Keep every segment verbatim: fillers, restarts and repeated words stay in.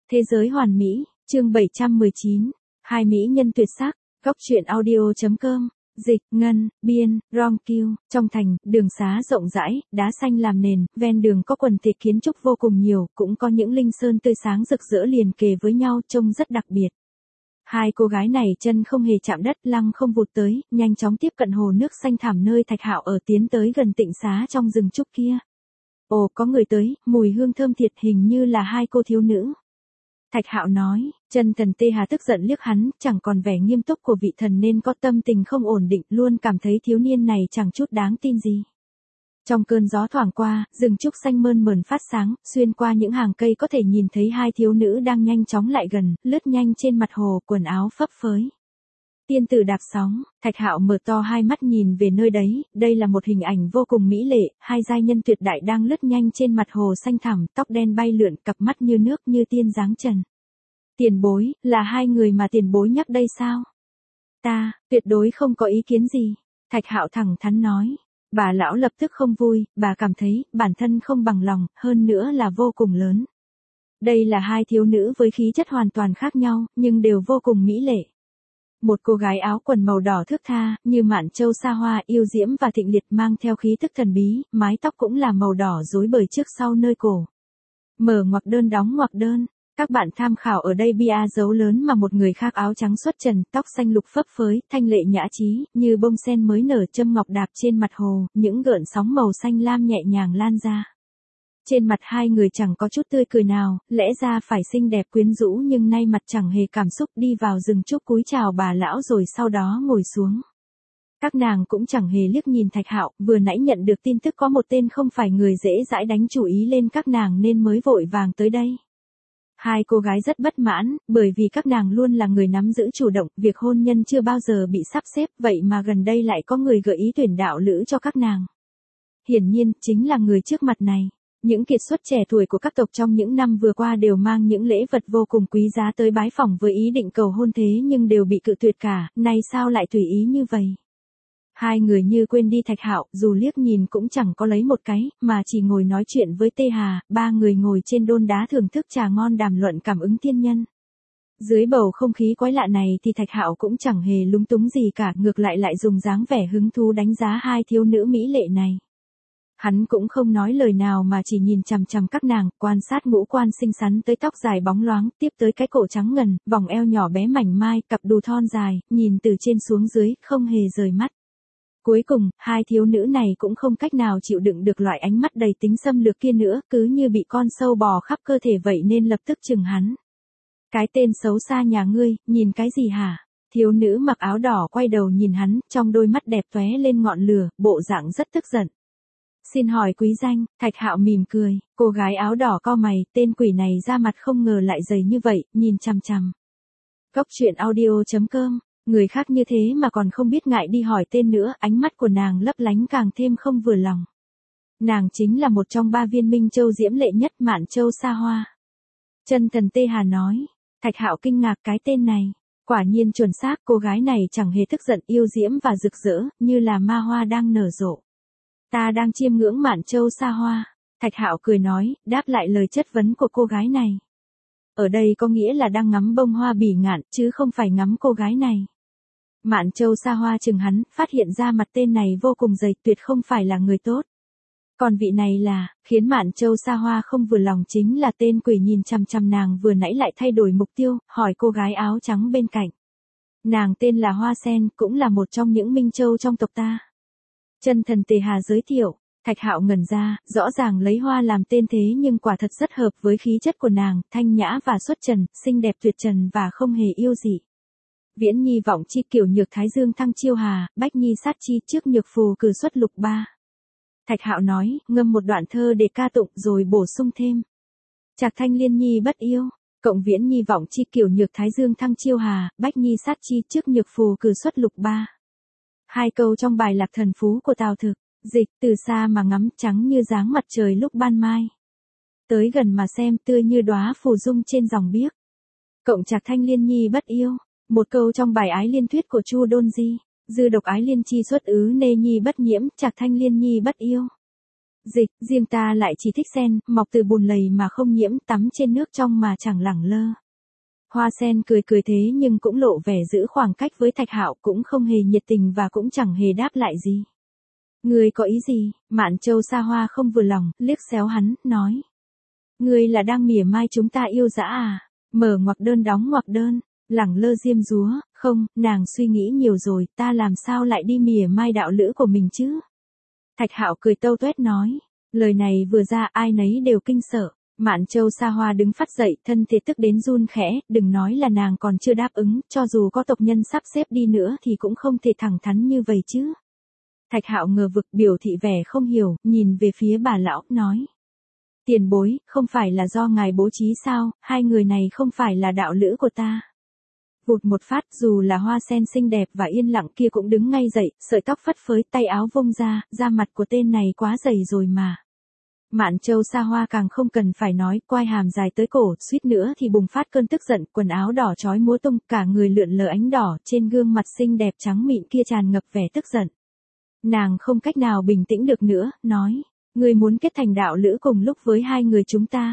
Thế giới hoàn mỹ, chương bảy trăm mười chín, hai mỹ nhân tuyệt sắc, góc truyện audio.com, dịch, ngân, biên, rom kiêu, trong thành, đường xá rộng rãi, đá xanh làm nền, ven đường có quần thể kiến trúc vô cùng nhiều, cũng có những linh sơn tươi sáng rực rỡ liền kề với nhau trông rất đặc biệt. Hai cô gái này chân không hề chạm đất, lăng không vụt tới, nhanh chóng tiếp cận hồ nước xanh thẳm nơi Thạch Hạo ở, tiến tới gần tịnh xá trong rừng trúc kia. Ồ, có người tới, mùi hương thơm thiệt, hình như là hai cô thiếu nữ. Thạch Hạo nói, chân thần Tê Hà tức giận liếc hắn, chẳng còn vẻ nghiêm túc của vị thần nên có tâm tình không ổn định, luôn cảm thấy thiếu niên này chẳng chút đáng tin gì. Trong cơn gió thoảng qua, rừng trúc xanh mơn mởn phát sáng, xuyên qua những hàng cây có thể nhìn thấy hai thiếu nữ đang nhanh chóng lại gần, lướt nhanh trên mặt hồ, quần áo phấp phới. Tiên tử đạp sóng, Thạch Hạo mở to hai mắt nhìn về nơi đấy, đây là một hình ảnh vô cùng mỹ lệ, hai giai nhân tuyệt đại đang lướt nhanh trên mặt hồ xanh thẳm, tóc đen bay lượn, cặp mắt như nước như tiên dáng trần. Tiền bối, là hai người mà tiền bối nhắc đây sao? Ta, tuyệt đối không có ý kiến gì, Thạch Hạo thẳng thắn nói. Bà lão lập tức không vui, bà cảm thấy, bản thân không bằng lòng, hơn nữa là vô cùng lớn. Đây là hai thiếu nữ với khí chất hoàn toàn khác nhau, nhưng đều vô cùng mỹ lệ. Một cô gái áo quần màu đỏ thướt tha, như mạn châu xa hoa, yêu diễm và thịnh liệt, mang theo khí tức thần bí, mái tóc cũng là màu đỏ rối bời trước sau nơi cổ. Mở ngoặc đơn đóng ngoặc đơn. Các bạn tham khảo ở đây bia dấu lớn mà một người khác áo trắng xuất trần, tóc xanh lục phấp phới, thanh lệ nhã trí, như bông sen mới nở, châm ngọc đạp trên mặt hồ, những gợn sóng màu xanh lam nhẹ nhàng lan ra. Trên mặt hai người chẳng có chút tươi cười nào, lẽ ra phải xinh đẹp quyến rũ nhưng nay mặt chẳng hề cảm xúc, đi vào rừng trúc cúi chào bà lão rồi sau đó ngồi xuống. Các nàng cũng chẳng hề liếc nhìn Thạch Hạo, vừa nãy nhận được tin tức có một tên không phải người dễ dãi đánh chủ ý lên các nàng nên mới vội vàng tới đây. Hai cô gái rất bất mãn, bởi vì các nàng luôn là người nắm giữ chủ động, việc hôn nhân chưa bao giờ bị sắp xếp, vậy mà gần đây lại có người gợi ý tuyển đạo lữ cho các nàng. Hiển nhiên, chính là người trước mặt này. Những kiệt xuất trẻ tuổi của các tộc trong những năm vừa qua đều mang những lễ vật vô cùng quý giá tới bái phỏng với ý định cầu hôn thế nhưng đều bị cự tuyệt cả, nay sao lại tùy ý như vậy? Hai người như quên đi Thạch Hạo, dù liếc nhìn cũng chẳng có lấy một cái, mà chỉ ngồi nói chuyện với Tê Hà, ba người ngồi trên đôn đá thưởng thức trà ngon đàm luận cảm ứng tiên nhân. Dưới bầu không khí quái lạ này thì Thạch Hạo cũng chẳng hề lúng túng gì cả, ngược lại lại dùng dáng vẻ hứng thú đánh giá hai thiếu nữ mỹ lệ này. Hắn cũng không nói lời nào mà chỉ nhìn chằm chằm các nàng, quan sát ngũ quan xinh xắn tới tóc dài bóng loáng, tiếp tới cái cổ trắng ngần, vòng eo nhỏ bé mảnh mai, cặp đùi thon dài, nhìn từ trên xuống dưới, không hề rời mắt. Cuối cùng, hai thiếu nữ này cũng không cách nào chịu đựng được loại ánh mắt đầy tính xâm lược kia nữa, cứ như bị con sâu bò khắp cơ thể vậy nên lập tức chừng hắn. Cái tên xấu xa nhà ngươi, nhìn cái gì hả? Thiếu nữ mặc áo đỏ quay đầu nhìn hắn, trong đôi mắt đẹp tóe lên ngọn lửa, bộ dạng rất tức giận. Xin hỏi quý danh, Thạch Hạo mỉm cười, cô gái áo đỏ cau mày, tên quỷ này ra mặt không ngờ lại dày như vậy, nhìn chằm chằm. Góc truyện audio.com, người khác như thế mà còn không biết ngại đi hỏi tên nữa, ánh mắt của nàng lấp lánh càng thêm không vừa lòng. Nàng chính là một trong ba viên minh châu diễm lệ nhất, Mạn Châu Sa Hoa. Chân thần Tê Hà nói, Thạch Hạo kinh ngạc cái tên này, quả nhiên chuẩn xác, cô gái này chẳng hề tức giận, yêu diễm và rực rỡ, như là ma hoa đang nở rộ. Ta đang chiêm ngưỡng Mạn Châu Sa Hoa, Thạch Hạo cười nói, đáp lại lời chất vấn của cô gái này. Ở đây có nghĩa là đang ngắm bông hoa bỉ ngạn, chứ không phải ngắm cô gái này. Mạn Châu Sa Hoa chừng hắn, phát hiện ra mặt tên này vô cùng dày, tuyệt không phải là người tốt. Còn vị này là, khiến Mạn Châu Sa Hoa không vừa lòng chính là tên quỷ nhìn chằm chằm nàng vừa nãy lại thay đổi mục tiêu, hỏi cô gái áo trắng bên cạnh. Nàng tên là Hoa Sen, cũng là một trong những minh châu trong tộc ta. Chân thần Tề Hà giới thiệu, Thạch Hạo ngẩn ra, rõ ràng lấy hoa làm tên thế nhưng quả thật rất hợp với khí chất của nàng, thanh nhã và xuất trần, xinh đẹp tuyệt trần và không hề yêu dị. Viễn nhi vọng chi kiểu nhược thái dương thăng chiêu hà, bách nhi sát chi trước nhược phù cử xuất lục ba. Thạch Hạo nói, ngâm một đoạn thơ để ca tụng rồi bổ sung thêm. Trạc thanh liên nhi bất yêu, cộng viễn nhi vọng chi kiểu nhược thái dương thăng chiêu hà, bách nhi sát chi trước nhược phù cử xuất lục ba. Hai câu trong bài Lạc Thần Phú của Tào Thực, dịch, từ xa mà ngắm trắng như dáng mặt trời lúc ban mai. Tới gần mà xem tươi như đóa phù dung trên dòng biếc. Cộng Trạc thanh liên nhi bất yêu, một câu trong bài Ái Liên Thuyết của Chu Đôn Di, dư độc ái liên chi xuất ứ nê nhi bất nhiễm, Trạc thanh liên nhi bất yêu. Dịch, riêng ta lại chỉ thích sen, mọc từ bùn lầy mà không nhiễm, tắm trên nước trong mà chẳng lẳng lơ. Hoa sen cười cười thế nhưng cũng lộ vẻ giữ khoảng cách với Thạch Hạo, cũng không hề nhiệt tình và cũng chẳng hề đáp lại gì. Ngươi có ý gì? Mạn Châu Sa Hoa không vừa lòng, liếc xéo hắn, nói. Ngươi là đang mỉa mai chúng ta yêu dã à? Mở ngoặc đơn đóng ngoặc đơn, lẳng lơ diêm dúa, không, nàng suy nghĩ nhiều rồi, ta làm sao lại đi mỉa mai đạo lữ của mình chứ? Thạch Hạo cười tâu tuét nói, lời này vừa ra ai nấy đều kinh sợ. Mạn Châu Sa Hoa đứng phát dậy, thân thể tức đến run khẽ, đừng nói là nàng còn chưa đáp ứng, cho dù có tộc nhân sắp xếp đi nữa thì cũng không thể thẳng thắn như vậy chứ. Thạch Hạo ngờ vực, biểu thị vẻ không hiểu, nhìn về phía bà lão, nói. Tiền bối, không phải là do ngài bố trí sao, hai người này không phải là đạo lữ của ta. Vụt một phát, dù là Hoa Sen xinh đẹp và yên lặng kia cũng đứng ngay dậy, sợi tóc phất phới, tay áo vung ra, da mặt của tên này quá dày rồi mà. Mạn Châu Sa Hoa càng không cần phải nói, quai hàm dài tới cổ, suýt nữa thì bùng phát cơn tức giận, quần áo đỏ chói múa tung, cả người lượn lờ ánh đỏ, trên gương mặt xinh đẹp trắng mịn kia tràn ngập vẻ tức giận. Nàng không cách nào bình tĩnh được nữa, nói, ngươi muốn kết thành đạo lữ cùng lúc với hai người chúng ta.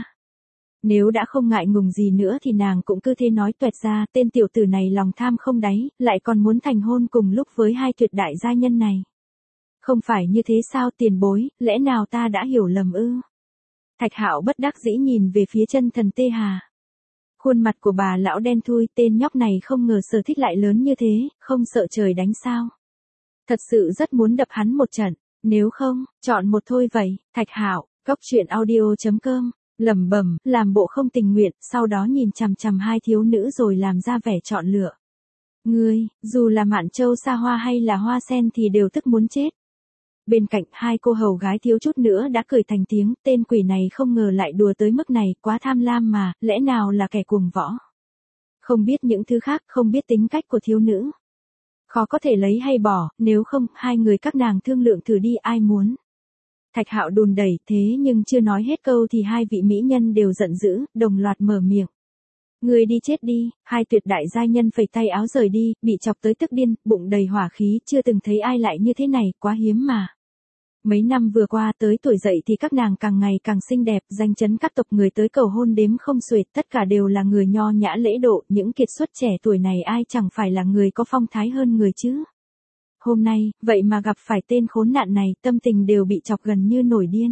Nếu đã không ngại ngùng gì nữa thì nàng cũng cứ thế nói toẹt ra, tên tiểu tử này lòng tham không đáy, lại còn muốn thành hôn cùng lúc với hai tuyệt đại gia nhân này. Không phải như thế sao tiền bối, lẽ nào ta đã hiểu lầm ư? Thạch Hạo bất đắc dĩ nhìn về phía chân thần Tê Hà. Khuôn mặt của bà lão đen thui, tên nhóc này không ngờ sở thích lại lớn như thế, không sợ trời đánh sao. Thật sự rất muốn đập hắn một trận, nếu không, chọn một thôi vậy. Thạch Hạo, góc truyện audio chấm com, lẩm bẩm, làm bộ không tình nguyện, sau đó nhìn chằm chằm hai thiếu nữ rồi làm ra vẻ chọn lựa. Ngươi, dù là Mạn Châu Sa Hoa hay là Hoa Sen thì đều tức muốn chết. Bên cạnh hai cô hầu gái thiếu chút nữa đã cười thành tiếng, tên quỷ này không ngờ lại đùa tới mức này, quá tham lam mà, lẽ nào là kẻ cuồng võ. Không biết những thứ khác, không biết tính cách của thiếu nữ. Khó có thể lấy hay bỏ, nếu không, hai người các nàng thương lượng thử đi ai muốn. Thạch Hạo đùn đẩy, thế nhưng chưa nói hết câu thì hai vị mỹ nhân đều giận dữ, đồng loạt mở miệng. Người đi chết đi, hai tuyệt đại giai nhân phẩy tay áo rời đi, bị chọc tới tức điên, bụng đầy hỏa khí, chưa từng thấy ai lại như thế này, quá hiếm mà. Mấy năm vừa qua tới tuổi dậy thì các nàng càng ngày càng xinh đẹp, danh chấn các tộc người tới cầu hôn đếm không xuể, tất cả đều là người nho nhã lễ độ, những kiệt xuất trẻ tuổi này ai chẳng phải là người có phong thái hơn người chứ. Hôm nay, vậy mà gặp phải tên khốn nạn này, tâm tình đều bị chọc gần như nổi điên.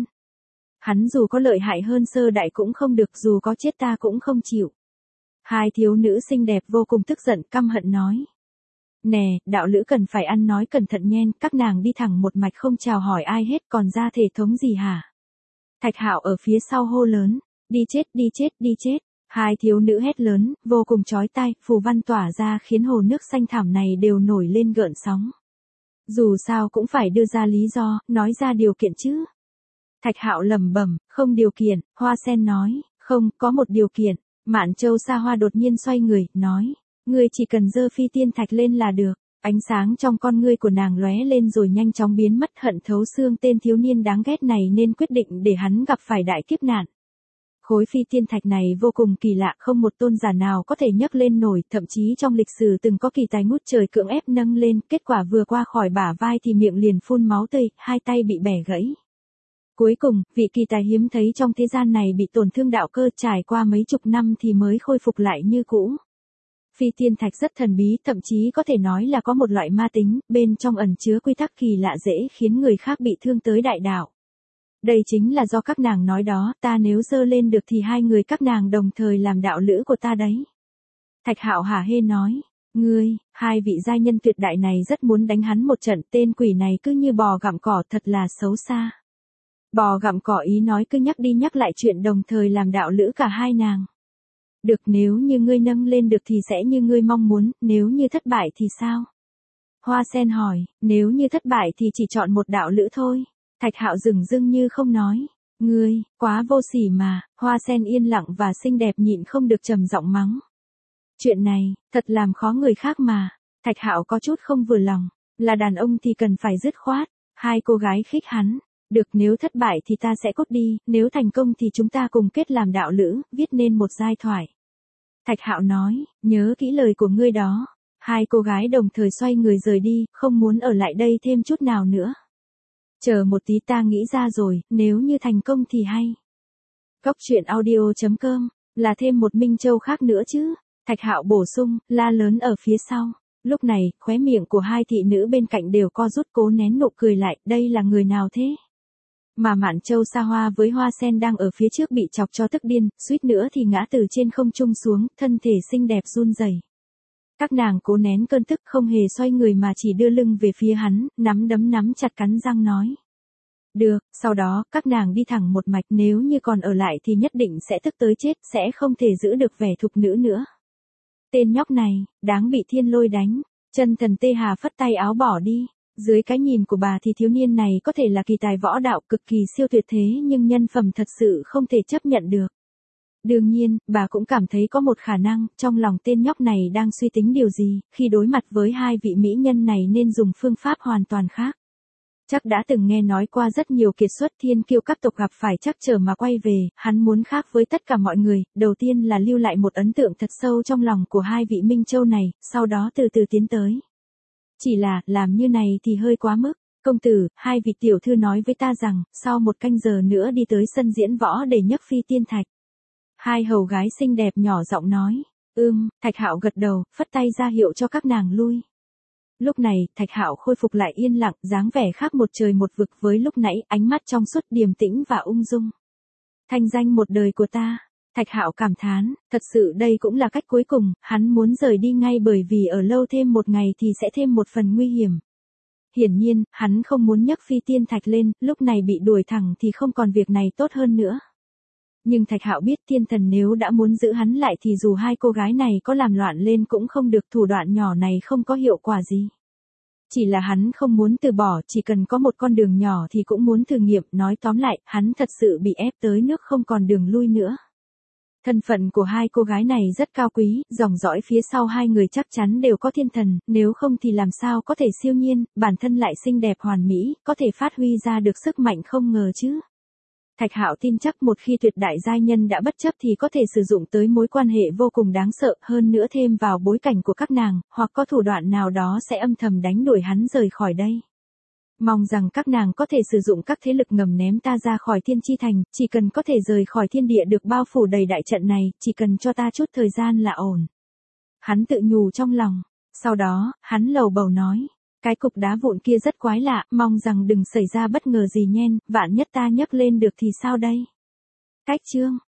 Hắn dù có lợi hại hơn sơ đại cũng không được, dù có chết ta cũng không chịu. Hai thiếu nữ xinh đẹp vô cùng tức giận, căm hận nói. Nè, đạo lữ cần phải ăn nói cẩn thận nhen, các nàng đi thẳng một mạch không chào hỏi ai hết, còn ra thể thống gì hả? Thạch Hạo ở phía sau hô lớn, đi chết đi chết đi chết. Hai thiếu nữ hét lớn, vô cùng chói tai, phù văn tỏa ra khiến hồ nước xanh thẳm này đều nổi lên gợn sóng. Dù sao cũng phải đưa ra lý do, nói ra điều kiện chứ. Thạch Hạo lẩm bẩm, không điều kiện. Hoa Sen nói, không, có một điều kiện. Mạn Châu Sa Hoa đột nhiên xoay người, nói, ngươi chỉ cần giơ phi tiên thạch lên là được. Ánh sáng trong con ngươi của nàng lóe lên rồi nhanh chóng biến mất, hận thấu xương tên thiếu niên đáng ghét này nên quyết định để hắn gặp phải đại kiếp nạn. Khối phi tiên thạch này vô cùng kỳ lạ, không một tôn giả nào có thể nhấc lên nổi, thậm chí trong lịch sử từng có kỳ tài ngút trời cưỡng ép nâng lên, kết quả vừa qua khỏi bả vai thì miệng liền phun máu tươi, hai tay bị bẻ gãy. Cuối cùng, vị kỳ tài hiếm thấy trong thế gian này bị tổn thương đạo cơ, trải qua mấy chục năm thì mới khôi phục lại như cũ. Phi tiên thạch rất thần bí, thậm chí có thể nói là có một loại ma tính, bên trong ẩn chứa quy tắc kỳ lạ dễ khiến người khác bị thương tới đại đạo. Đây chính là do các nàng nói đó, ta nếu dơ lên được thì hai người các nàng đồng thời làm đạo lữ của ta đấy. Thạch Hạo hả hê nói, ngươi, hai vị giai nhân tuyệt đại này rất muốn đánh hắn một trận, tên quỷ này cứ như bò gặm cỏ, thật là xấu xa. Bò gặm cỏ ý nói cứ nhắc đi nhắc lại chuyện đồng thời làm đạo lữ cả hai nàng. Được, nếu như ngươi nâng lên được thì sẽ như ngươi mong muốn, nếu như thất bại thì sao? Hoa Sen hỏi, nếu như thất bại thì chỉ chọn một đạo lữ thôi. Thạch Hạo dửng dưng như không nói. Ngươi, quá vô sỉ mà. Hoa Sen yên lặng và xinh đẹp nhịn không được trầm giọng mắng. Chuyện này, thật làm khó người khác mà. Thạch Hạo có chút không vừa lòng. Là đàn ông thì cần phải dứt khoát. Hai cô gái khích hắn. Được, nếu thất bại thì ta sẽ cút đi, nếu thành công thì chúng ta cùng kết làm đạo lữ, viết nên một giai thoại. Thạch Hạo nói, nhớ kỹ lời của ngươi đó. Hai cô gái đồng thời xoay người rời đi, không muốn ở lại đây thêm chút nào nữa. Chờ một tí ta nghĩ ra rồi, nếu như thành công thì hay. Góc truyện audio chấm com, là thêm một Minh Châu khác nữa chứ. Thạch Hạo bổ sung, la lớn ở phía sau. Lúc này, khóe miệng của hai thị nữ bên cạnh đều co rút cố nén nụ cười lại, đây là người nào thế? Mà Mạn Châu Sa Hoa với Hoa Sen đang ở phía trước bị chọc cho tức điên, suýt nữa thì ngã từ trên không trung xuống, thân thể xinh đẹp run rẩy. Các nàng cố nén cơn tức không hề xoay người mà chỉ đưa lưng về phía hắn, nắm đấm nắm chặt cắn răng nói. Được, sau đó, các nàng đi thẳng một mạch, nếu như còn ở lại thì nhất định sẽ tức tới chết, sẽ không thể giữ được vẻ thục nữ nữa. Tên nhóc này, đáng bị thiên lôi đánh. Chân thần Tê Hà phất tay áo bỏ đi. Dưới cái nhìn của bà thì thiếu niên này có thể là kỳ tài võ đạo cực kỳ siêu tuyệt thế nhưng nhân phẩm thật sự không thể chấp nhận được. Đương nhiên, bà cũng cảm thấy có một khả năng, trong lòng tên nhóc này đang suy tính điều gì, khi đối mặt với hai vị mỹ nhân này nên dùng phương pháp hoàn toàn khác. Chắc đã từng nghe nói qua rất nhiều kiệt xuất thiên kiêu các tộc gặp phải trắc trở mà quay về, hắn muốn khác với tất cả mọi người, đầu tiên là lưu lại một ấn tượng thật sâu trong lòng của hai vị Minh Châu này, sau đó từ từ tiến tới. Chỉ là, làm như này thì hơi quá mức. Công tử, hai vị tiểu thư nói với ta rằng, sau một canh giờ nữa đi tới sân diễn võ để nhấc phi tiên thạch. Hai hầu gái xinh đẹp nhỏ giọng nói. Ưm, Thạch Hạo gật đầu, phất tay ra hiệu cho các nàng lui. Lúc này, Thạch Hạo khôi phục lại yên lặng, dáng vẻ khác một trời một vực với lúc nãy, ánh mắt trong suốt điềm tĩnh và ung dung. Thanh danh một đời của ta. Thạch Hạo cảm thán, thật sự đây cũng là cách cuối cùng, hắn muốn rời đi ngay bởi vì ở lâu thêm một ngày thì sẽ thêm một phần nguy hiểm. Hiển nhiên, hắn không muốn nhấc phi tiên thạch lên, lúc này bị đuổi thẳng thì không còn việc này tốt hơn nữa. Nhưng Thạch Hạo biết tiên thần nếu đã muốn giữ hắn lại thì dù hai cô gái này có làm loạn lên cũng không được, thủ đoạn nhỏ này không có hiệu quả gì. Chỉ là hắn không muốn từ bỏ, chỉ cần có một con đường nhỏ thì cũng muốn thử nghiệm, nói tóm lại, hắn thật sự bị ép tới nước không còn đường lui nữa. Thân phận của hai cô gái này rất cao quý, dòng dõi phía sau hai người chắc chắn đều có thiên thần, nếu không thì làm sao có thể siêu nhiên, bản thân lại xinh đẹp hoàn mỹ, có thể phát huy ra được sức mạnh không ngờ chứ. Thạch Hạo tin chắc một khi tuyệt đại giai nhân đã bất chấp thì có thể sử dụng tới mối quan hệ vô cùng đáng sợ, hơn nữa thêm vào bối cảnh của các nàng, hoặc có thủ đoạn nào đó sẽ âm thầm đánh đuổi hắn rời khỏi đây. Mong rằng các nàng có thể sử dụng các thế lực ngầm ném ta ra khỏi Thiên Chi Thành, chỉ cần có thể rời khỏi thiên địa được bao phủ đầy đại trận này, chỉ cần cho ta chút thời gian là ổn. Hắn tự nhủ trong lòng, sau đó, hắn lầu bầu nói, cái cục đá vụn kia rất quái lạ, mong rằng đừng xảy ra bất ngờ gì nhen, vạn nhất ta nhấc lên được thì sao đây? Cách chương